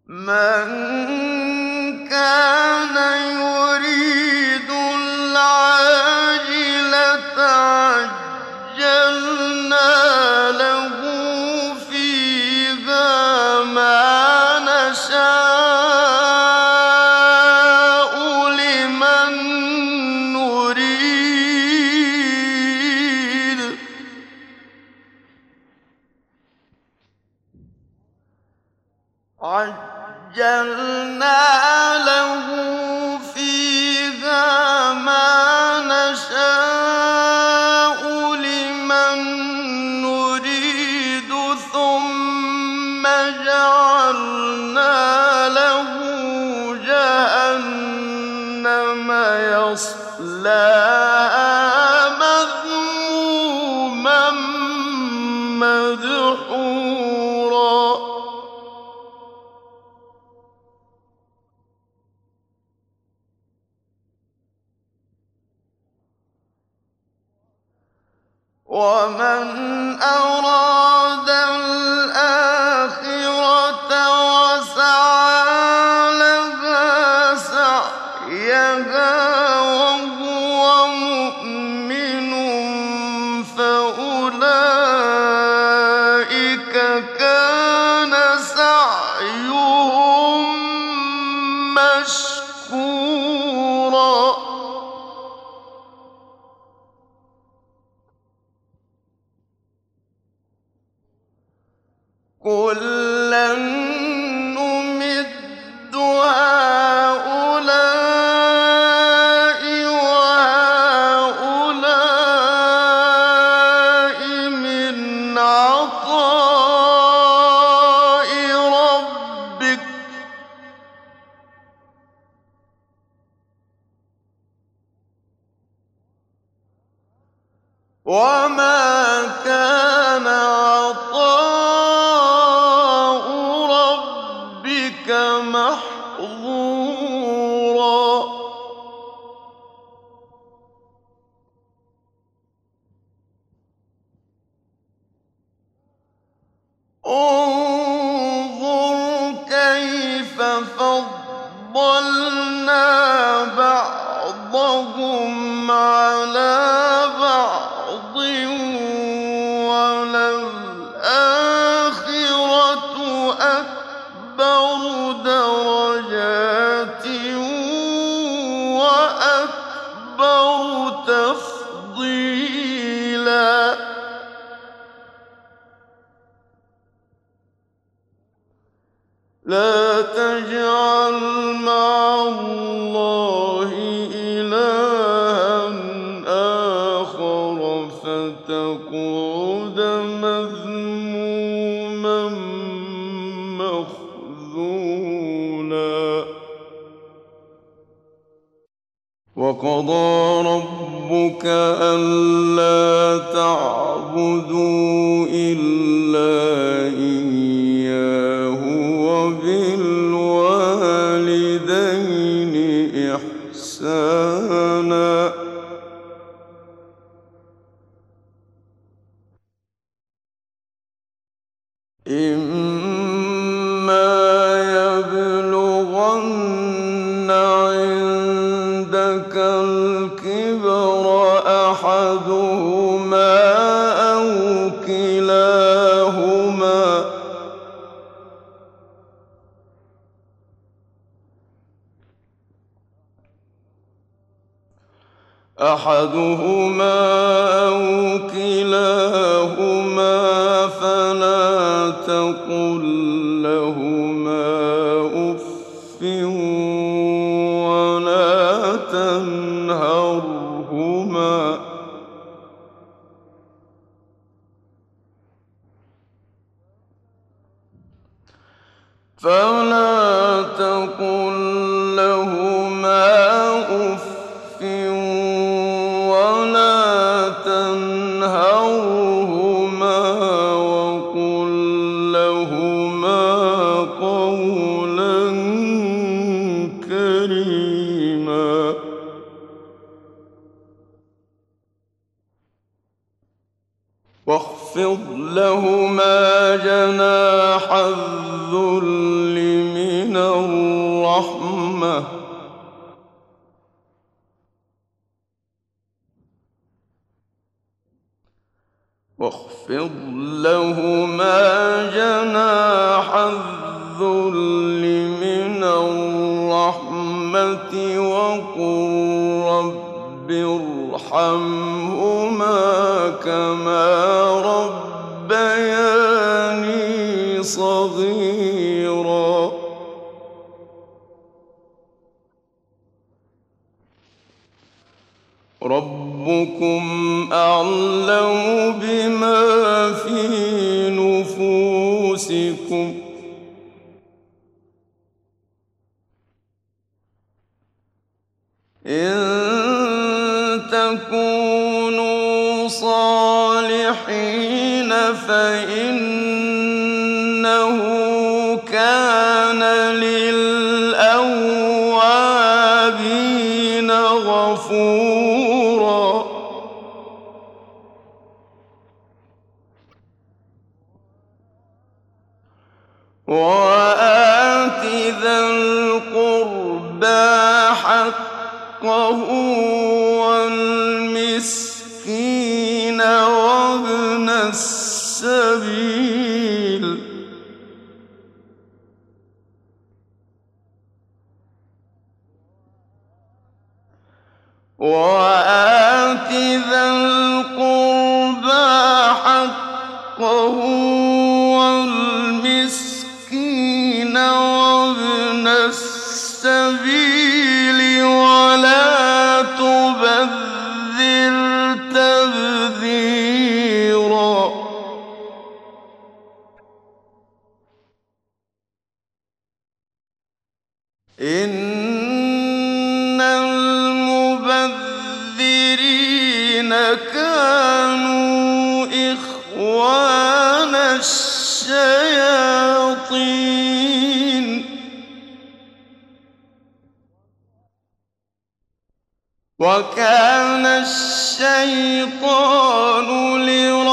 مَن كَانَ يُرِيدُ الْعَاجِلَةَ عَجَّلْنَا لَهُ فِيهَا مَا نَشَاءُ لِمَن نُّرِيدُ ثُمَّ جَعَلْنَا لَهُ جَهَنَّمَ يَصْلَاهَا مَذْمُومًا مَّدْحُورًا وَمَنْ أَرَادَ الْآخِرَةَ وَسَعَىٰ لَهَا سَعْيَهَا وَهُوَ مُؤْمِنٌ فَأُولَٰئِكَ كَانَ سَعْيُهُم مَّشْكُورًا كُلًّا نُّمِدُّ هَٰؤُلَاءِ وَهَٰؤُلَاءِ مِنْ عَطَاءِ رَبِّكَ ۚ وَمَا كَانَ عَطَاءُ رَبِّكَ مَحْظُورًا انظُرْ كَيْفَ فَضَّلْنَا بَعْضَهُمْ عَلَىٰ بَعْضٍ ۚ وَلَلْآخِرَةُ أَكْبَرُ دَرَجَاتٍ وَأَكْبَرُ تَفْضِيلًا لَا تَجْعَلْ مَعَ اللَّهِ إِلَٰهًا آخَرَ فَتَقْعُدَ مَذْمُومًا مَّخْذُولًا وَقَضَىٰ رَبُّكَ أَلَّا تَعْبُدُوا إِلَّا إِيَّاهُ وَبِالْوَالِدَيْنِ إِحْسَانًا ۚ إِمَّا يَبْلُغَنَّ عِندَكَ الْكِبَرَ أَحَدُهُمَا أَوْ كِلَاهُمَا فَلَا تَقُل لَّهُمَا أُفٍّ وَلَا تَنْهَرْهُمَا وَقُل لَّهُمَا قَوْلًا كَرِيمًا واخفض لهما جناح الذل من واخفض لهما جناح الذل من الرحمة وقل رب ارحمهما كما ربياني صغيرا. ربكم أعلم بما في نفوسكم إن تكونوا صالحين فإنه كان للأوابين غفورا. وآت ذا القربى حقه والمسكين وابن السبيل وآت ذا القربى حقه والمسكين وابن السبيل ولا تبذر تبذيرا. إن المبذرين كانوا إخوان الشياطين وكان الشيطان